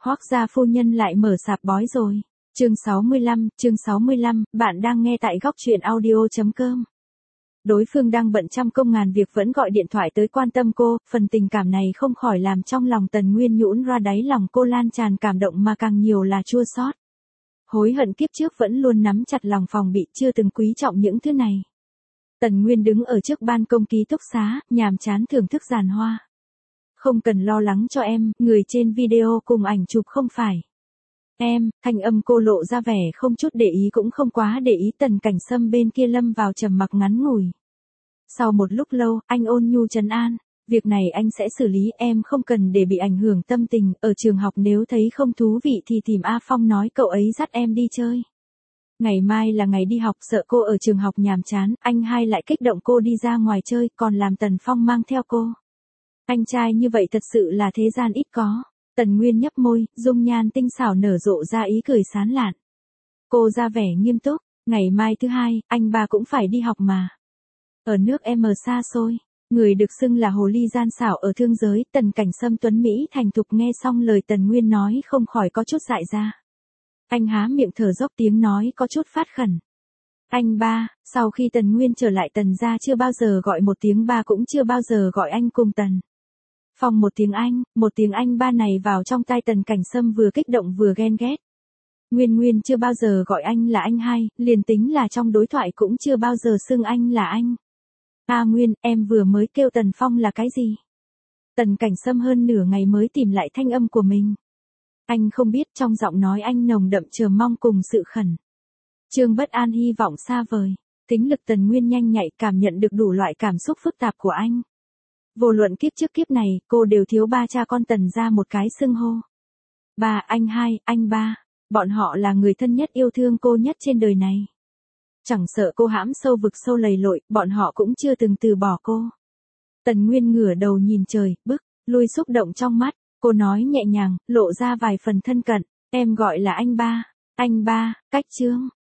Hoác gia phu nhân lại mở sạp bói rồi. Chương 65, bạn đang nghe tại góc truyện audio.com. Đối phương đang bận trăm công ngàn việc vẫn gọi điện thoại tới quan tâm cô, phần tình cảm này không khỏi làm trong lòng Tần Nguyên nhũn ra đáy lòng cô lan tràn cảm động mà càng nhiều là chua xót. Hối hận kiếp trước vẫn luôn nắm chặt lòng phòng bị chưa từng quý trọng những thứ này. Tần Nguyên đứng ở trước ban công ký túc xá, nhàm chán thưởng thức giàn hoa. Không cần lo lắng cho em, người trên video cùng ảnh chụp không phải em. Thanh âm cô lộ ra vẻ không chút để ý cũng không quá để ý. Tần Cảnh Sâm bên kia lâm vào trầm mặc ngắn ngủi. Sau một lúc lâu, anh ôn nhu trấn an, việc này anh sẽ xử lý, em không cần để bị ảnh hưởng tâm tình. Ở trường học nếu thấy không thú vị thì tìm A Phong nói cậu ấy dắt em đi chơi. Ngày mai là ngày đi học, sợ cô ở trường học nhàm chán, anh hai lại kích động cô đi ra ngoài chơi, còn làm Tần Phong mang theo cô. Anh trai như vậy thật sự là thế gian ít có. Tần Nguyên nhấp môi, dung nhan tinh xảo nở rộ ra ý cười sán lạn. Cô ra vẻ nghiêm túc, ngày mai thứ hai, anh ba cũng phải đi học mà. Ở nước M xa xôi, người được xưng là hồ ly gian xảo ở thương giới, Tần Cảnh Sâm tuấn Mỹ thành thục nghe xong lời Tần Nguyên nói không khỏi có chút dại ra. Anh há miệng thở dốc tiếng nói có chút phát khẩn. Anh ba, sau khi Tần Nguyên trở lại Tần gia chưa bao giờ gọi một tiếng ba cũng chưa bao giờ gọi anh cùng Tần Phong một tiếng anh ba này vào trong tai Tần Cảnh Sâm vừa kích động vừa ghen ghét. Nguyên chưa bao giờ gọi anh là anh hai, liền tính là trong đối thoại cũng chưa bao giờ xưng anh là anh. Nguyên, em vừa mới kêu Tần Phong là cái gì? Tần Cảnh Sâm hơn nửa ngày mới tìm lại thanh âm của mình. Anh không biết, trong giọng nói anh nồng đậm chờ mong cùng sự khẩn trương bất an hy vọng xa vời. Tính lực Tần Nguyên nhanh nhạy cảm nhận được đủ loại cảm xúc phức tạp của anh. Vô luận kiếp trước kiếp này, cô đều thiếu ba cha con Tần ra một cái xưng hô. Ba, anh hai, anh ba, bọn họ là người thân nhất yêu thương cô nhất trên đời này. Chẳng sợ cô hãm sâu vực sâu lầy lội, bọn họ cũng chưa từng từ bỏ cô. Tần Nguyên ngửa đầu nhìn trời, bức lui xúc động trong mắt, cô nói nhẹ nhàng, lộ ra vài phần thân cận, em gọi là anh ba, cách Trương.